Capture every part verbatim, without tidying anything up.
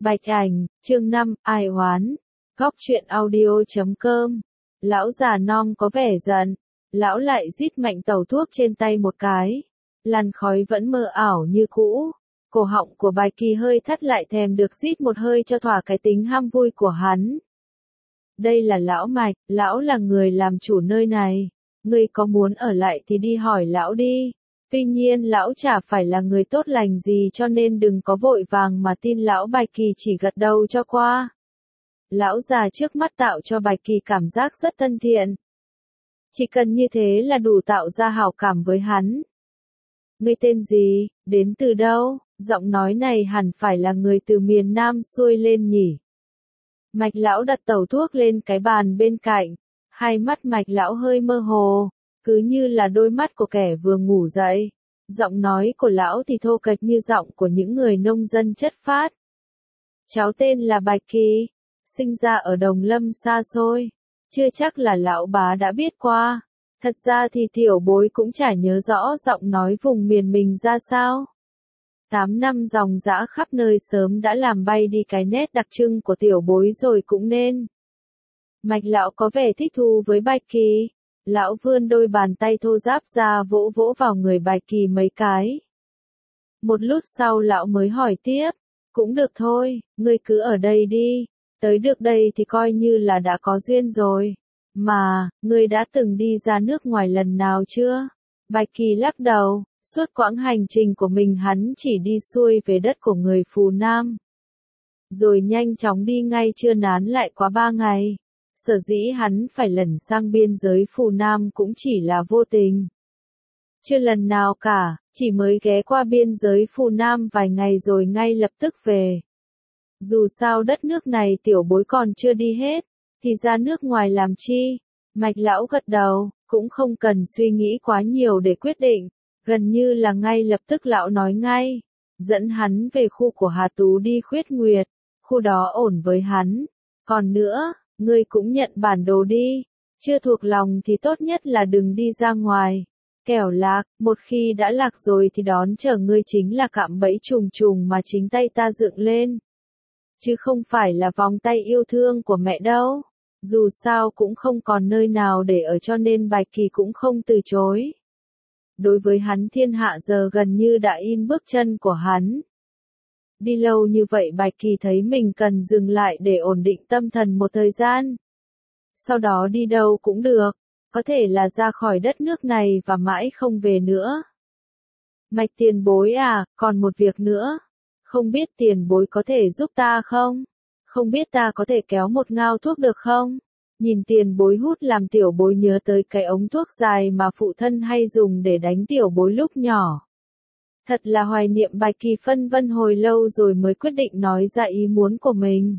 Bạch Ảnh, chương năm, ai oán. Góc truyện audio chấm com. Lão già non có vẻ giận. Lão lại rít mạnh tẩu thuốc trên tay một cái. Làn khói vẫn mơ ảo như cũ. Cổ họng của Bạch Kỳ hơi thắt lại thèm được rít một hơi cho thỏa cái tính ham vui của hắn. Đây là lão Mạch, lão là người làm chủ nơi này. Ngươi có muốn ở lại thì đi hỏi lão đi. Tuy nhiên lão chả phải là người tốt lành gì cho nên đừng có vội vàng mà tin lão. Bạch Kỳ chỉ gật đầu cho qua. Lão già trước mắt tạo cho Bạch Kỳ cảm giác rất thân thiện. Chỉ cần như thế là đủ tạo ra hảo cảm với hắn. Ngươi tên gì, đến từ đâu? Giọng nói này hẳn phải là người từ miền Nam xuôi lên nhỉ. Mạch lão đặt tẩu thuốc lên cái bàn bên cạnh. Hai mắt Mạch lão hơi mơ hồ, cứ như là đôi mắt của kẻ vừa ngủ dậy. Giọng nói của lão thì thô kệch như giọng của những người nông dân chất phác. Cháu tên là Bạch Kỳ, sinh ra ở Đồng Lâm xa xôi. Chưa chắc là lão bá đã biết qua. Thật ra thì tiểu bối cũng chả nhớ rõ giọng nói vùng miền mình ra sao. Tám năm dòng dã khắp nơi sớm đã làm bay đi cái nét đặc trưng của tiểu bối rồi cũng nên. Mạch lão có vẻ thích thú với Bạch Kỳ. Lão vươn đôi bàn tay thô ráp ra vỗ vỗ vào người Bạch Kỳ mấy cái. Một lúc sau lão mới hỏi tiếp. Cũng được thôi, ngươi cứ ở đây đi. Tới được đây thì coi như là đã có duyên rồi. Mà, ngươi đã từng đi ra nước ngoài lần nào chưa? Bạch Kỳ lắc đầu. Suốt quãng hành trình của mình hắn chỉ đi xuôi về đất của người Phù Nam. Rồi nhanh chóng đi ngay chưa nán lại quá ba ngày. Sở dĩ hắn phải lẩn sang biên giới Phù Nam cũng chỉ là vô tình. Chưa lần nào cả, chỉ mới ghé qua biên giới Phù Nam vài ngày rồi ngay lập tức về. Dù sao đất nước này tiểu bối còn chưa đi hết, thì ra nước ngoài làm chi? Mạch lão gật đầu, cũng không cần suy nghĩ quá nhiều để quyết định. Gần như là ngay lập tức lão nói ngay. Dẫn hắn về khu của Hà Tú đi khuyết nguyệt. Khu đó ổn với hắn. Còn nữa, ngươi cũng nhận bản đồ đi. Chưa thuộc lòng thì tốt nhất là đừng đi ra ngoài. Kẻo lạc, một khi đã lạc rồi thì đón chờ ngươi chính là cạm bẫy trùng trùng mà chính tay ta dựng lên. Chứ không phải là vòng tay yêu thương của mẹ đâu. Dù sao cũng không còn nơi nào để ở cho nên Bạch Kỳ cũng không từ chối. Đối với hắn thiên hạ giờ gần như đã in bước chân của hắn. Đi lâu như vậy Bạch Kỳ thấy mình cần dừng lại để ổn định tâm thần một thời gian. Sau đó đi đâu cũng được, có thể là ra khỏi đất nước này và mãi không về nữa. Mạch tiền bối à, còn một việc nữa. Không biết tiền bối có thể giúp ta không? Không biết ta có thể kéo một ngao thuốc được không? Nhìn tiền bối hút làm tiểu bối nhớ tới cái ống thuốc dài mà phụ thân hay dùng để đánh tiểu bối lúc nhỏ. Thật là hoài niệm. Bạch Kỳ phân vân hồi lâu rồi mới quyết định nói ra ý muốn của mình.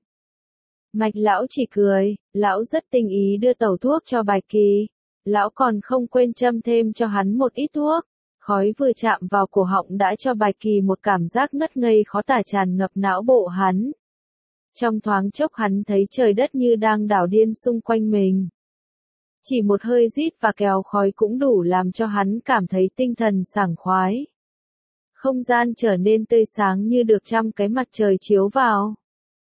Mạch lão chỉ cười, lão rất tinh ý đưa tẩu thuốc cho Bạch Kỳ. Lão còn không quên châm thêm cho hắn một ít thuốc. Khói vừa chạm vào cổ họng đã cho Bạch Kỳ một cảm giác ngất ngây khó tả tràn ngập não bộ hắn. Trong thoáng chốc hắn thấy trời đất như đang đảo điên xung quanh mình. Chỉ một hơi rít và kéo khói cũng đủ làm cho hắn cảm thấy tinh thần sảng khoái. Không gian trở nên tươi sáng như được trăm cái mặt trời chiếu vào.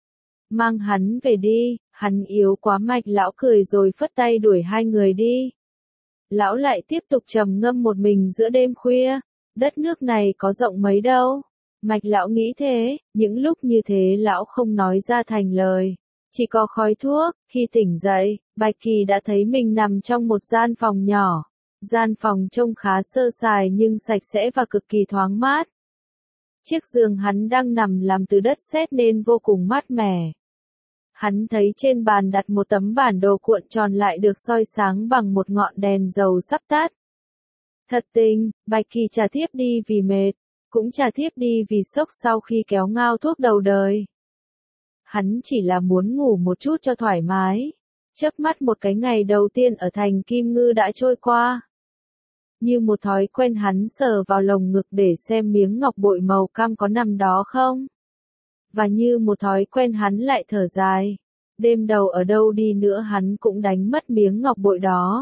Mang hắn về đi, hắn yếu quá. Mạch lão cười rồi phất tay đuổi hai người đi. Lão lại tiếp tục trầm ngâm một mình giữa đêm khuya. Đất nước này có rộng mấy đâu. Mạch lão nghĩ thế, những lúc như thế lão không nói ra thành lời. Chỉ có khói thuốc. Khi tỉnh dậy, Bạch Kỳ đã thấy mình nằm trong một gian phòng nhỏ. Gian phòng trông khá sơ sài nhưng sạch sẽ và cực kỳ thoáng mát. Chiếc giường hắn đang nằm làm từ đất sét nên vô cùng mát mẻ. Hắn thấy trên bàn đặt một tấm bản đồ cuộn tròn lại được soi sáng bằng một ngọn đèn dầu sắp tắt. Thật tình, Bạch Kỳ chả thiếp đi vì mệt, cũng chả thiếp đi vì sốc sau khi kéo ngao thuốc đầu đời. Hắn chỉ là muốn ngủ một chút cho thoải mái. Chớp mắt một cái ngày đầu tiên ở thành Kim Ngư đã trôi qua. Như một thói quen hắn sờ vào lồng ngực để xem miếng ngọc bội màu cam có nằm đó không. Và như một thói quen hắn lại thở dài. Đêm đầu ở đâu đi nữa hắn cũng đánh mất miếng ngọc bội đó.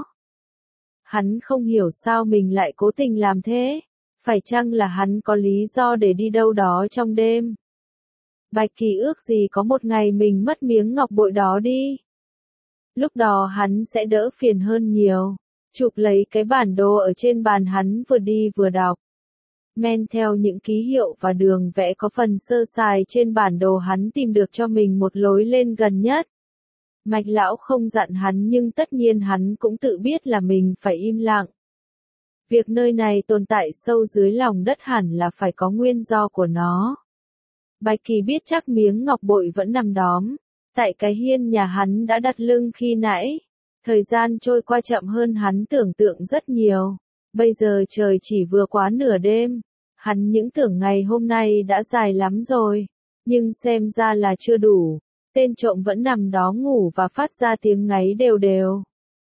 Hắn không hiểu sao mình lại cố tình làm thế. Phải chăng là hắn có lý do để đi đâu đó trong đêm? Bạch Kỳ ước gì có một ngày mình mất miếng ngọc bội đó đi. Lúc đó hắn sẽ đỡ phiền hơn nhiều. Chụp lấy cái bản đồ ở trên bàn hắn vừa đi vừa đọc. Men theo những ký hiệu và đường vẽ có phần sơ sài trên bản đồ hắn tìm được cho mình một lối lên gần nhất. Mạch lão không dặn hắn nhưng tất nhiên hắn cũng tự biết là mình phải im lặng. Việc nơi này tồn tại sâu dưới lòng đất hẳn là phải có nguyên do của nó. Bạch Kỳ biết chắc miếng ngọc bội vẫn nằm đóm, tại cái hiên nhà hắn đã đặt lưng khi nãy. Thời gian trôi qua chậm hơn hắn tưởng tượng rất nhiều. Bây giờ trời chỉ vừa quá nửa đêm. Hắn những tưởng ngày hôm nay đã dài lắm rồi. Nhưng xem ra là chưa đủ. Tên trộm vẫn nằm đó ngủ và phát ra tiếng ngáy đều đều.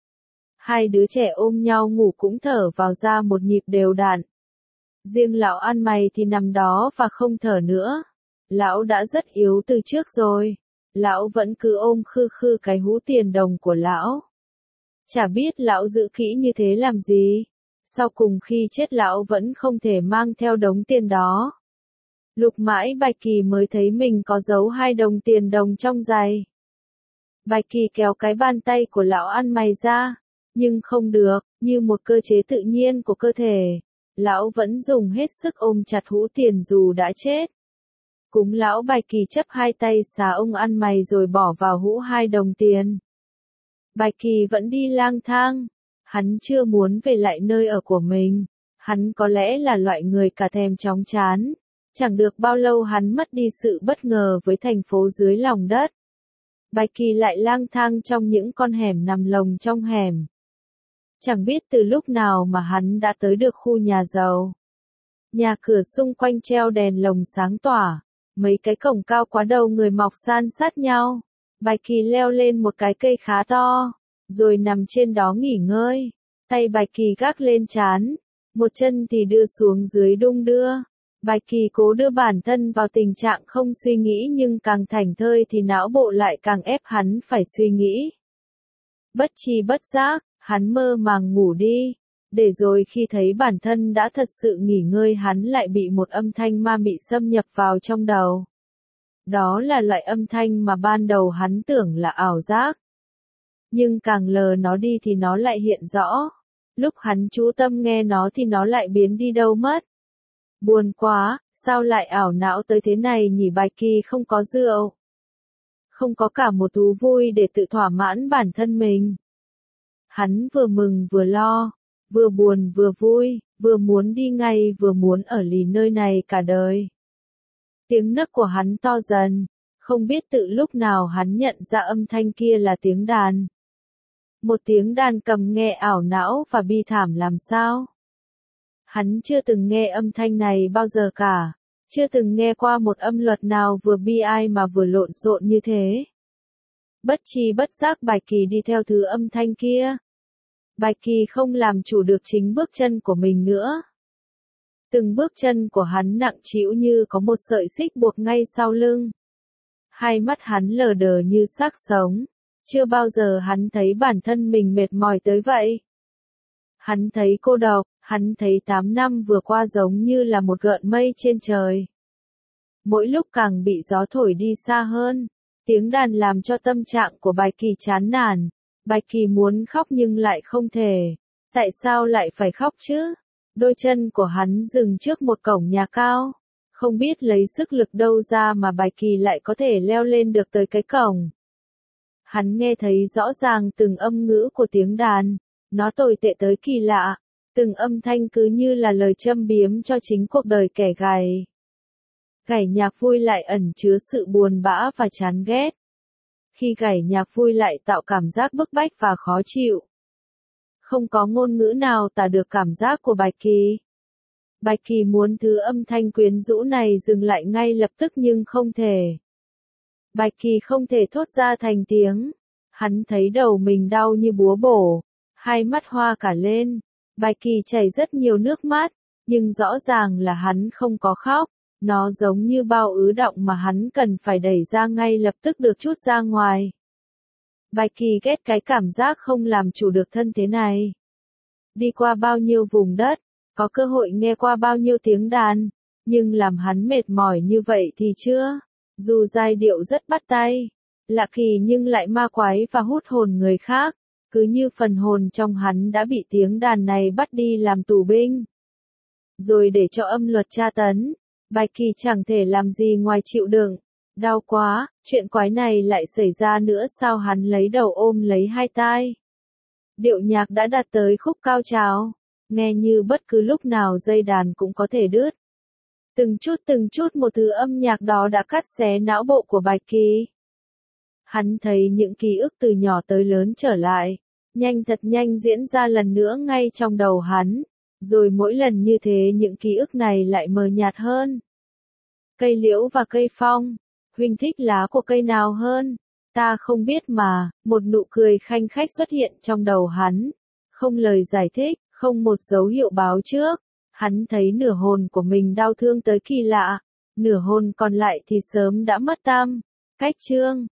Hai đứa trẻ ôm nhau ngủ cũng thở vào ra một nhịp đều đặn. Riêng lão ăn mày thì nằm đó và không thở nữa. Lão đã rất yếu từ trước rồi. Lão vẫn cứ ôm khư khư cái hũ tiền đồng của lão. Chả biết lão giữ kỹ như thế làm gì. Sau cùng khi chết lão vẫn không thể mang theo đống tiền đó. Lục mãi Bạch Kỳ mới thấy mình có giấu hai đồng tiền đồng trong giày. Bạch Kỳ kéo cái bàn tay của lão ăn mày ra. Nhưng không được, như một cơ chế tự nhiên của cơ thể. Lão vẫn dùng hết sức ôm chặt hũ tiền dù đã chết. Cúng lão Bạch Kỳ chấp hai tay xà ông ăn mày rồi bỏ vào hũ hai đồng tiền. Bạch Kỳ vẫn đi lang thang. Hắn chưa muốn về lại nơi ở của mình. Hắn có lẽ là loại người cả thèm chóng chán. Chẳng được bao lâu hắn mất đi sự bất ngờ với thành phố dưới lòng đất. Bạch Kỳ lại lang thang trong những con hẻm nằm lồng trong hẻm. Chẳng biết từ lúc nào mà hắn đã tới được khu nhà giàu. Nhà cửa xung quanh treo đèn lồng sáng tỏa. Mấy cái cổng cao quá đầu người mọc san sát nhau. Bạch Kỳ leo lên một cái cây khá to. Rồi nằm trên đó nghỉ ngơi. Tay Bạch Kỳ gác lên trán. Một chân thì đưa xuống dưới đung đưa. Bạch Kỳ cố đưa bản thân vào tình trạng không suy nghĩ nhưng càng thảnh thơi thì não bộ lại càng ép hắn phải suy nghĩ. Bất tri bất giác, hắn mơ màng ngủ đi. Để rồi khi thấy bản thân đã thật sự nghỉ ngơi hắn lại bị một âm thanh ma mị xâm nhập vào trong đầu. Đó là loại âm thanh mà ban đầu hắn tưởng là ảo giác. Nhưng càng lờ nó đi thì nó lại hiện rõ. Lúc hắn chú tâm nghe nó thì nó lại biến đi đâu mất. Buồn quá, sao lại ảo não tới thế này nhỉ? Bạch Kỳ không có rượu. Không có cả một thú vui để tự thỏa mãn bản thân mình. Hắn vừa mừng vừa lo, vừa buồn vừa vui, vừa muốn đi ngay vừa muốn ở lì nơi này cả đời. Tiếng nấc của hắn to dần, không biết tự lúc nào hắn nhận ra âm thanh kia là tiếng đàn. Một tiếng đàn cầm nghe ảo não và bi thảm làm sao. Hắn chưa từng nghe âm thanh này bao giờ cả, chưa từng nghe qua một âm luật nào vừa bi ai mà vừa lộn xộn như thế. Bất tri bất giác Bạch Kỳ đi theo thứ âm thanh kia. Bạch Kỳ không làm chủ được chính bước chân của mình nữa. Từng bước chân của hắn nặng trĩu như có một sợi xích buộc ngay sau lưng. Hai mắt hắn lờ đờ như xác sống. Chưa bao giờ hắn thấy bản thân mình mệt mỏi tới vậy. Hắn thấy cô độc, hắn thấy tám năm vừa qua giống như là một gợn mây trên trời. Mỗi lúc càng bị gió thổi đi xa hơn. Tiếng đàn làm cho tâm trạng của Bạch Kỳ chán nản. Bạch Kỳ muốn khóc nhưng lại không thể. Tại sao lại phải khóc chứ? Đôi chân của hắn dừng trước một cổng nhà cao. Không biết lấy sức lực đâu ra mà Bạch Kỳ lại có thể leo lên được tới cái cổng. Hắn nghe thấy rõ ràng từng âm ngữ của tiếng đàn. Nó tồi tệ tới kỳ lạ. Từng âm thanh cứ như là lời châm biếm cho chính cuộc đời kẻ gầy. Gảy nhạc vui lại ẩn chứa sự buồn bã và chán ghét. Khi gảy nhạc vui lại tạo cảm giác bức bách và khó chịu. Không có ngôn ngữ nào tả được cảm giác của Bạch Kỳ. Bạch Kỳ muốn thứ âm thanh quyến rũ này dừng lại ngay lập tức nhưng không thể. Bạch Kỳ không thể thốt ra thành tiếng. Hắn thấy đầu mình đau như búa bổ. Hai mắt hoa cả lên. Bạch Kỳ chảy rất nhiều nước mắt. Nhưng rõ ràng là hắn không có khóc. Nó giống như bao ứ đọng mà hắn cần phải đẩy ra ngay lập tức được trút ra ngoài. Bạch Kỳ ghét cái cảm giác không làm chủ được thân thế này. Đi qua bao nhiêu vùng đất, có cơ hội nghe qua bao nhiêu tiếng đàn, nhưng làm hắn mệt mỏi như vậy thì chưa. Dù giai điệu rất bắt tay, lạ kỳ nhưng lại ma quái và hút hồn người khác, cứ như phần hồn trong hắn đã bị tiếng đàn này bắt đi làm tù binh. Rồi để cho âm luật tra tấn, Bạch Kỳ chẳng thể làm gì ngoài chịu đựng. Đau quá, chuyện quái này lại xảy ra nữa sao? Hắn lấy đầu ôm lấy hai tai. Điệu nhạc đã đạt tới khúc cao trào, nghe như bất cứ lúc nào dây đàn cũng có thể đứt. Từng chút từng chút một thứ âm nhạc đó đã cắt xé não bộ của Bạch Kỳ. Hắn thấy những ký ức từ nhỏ tới lớn trở lại, nhanh thật nhanh diễn ra lần nữa ngay trong đầu hắn, rồi mỗi lần như thế những ký ức này lại mờ nhạt hơn. Cây liễu và cây phong, huynh thích lá của cây nào hơn? Ta không biết mà, một nụ cười khanh khách xuất hiện trong đầu hắn, không lời giải thích, không một dấu hiệu báo trước. Hắn thấy nửa hồn của mình đau thương tới kỳ lạ, nửa hồn còn lại thì sớm đã mất tăm. Cách chương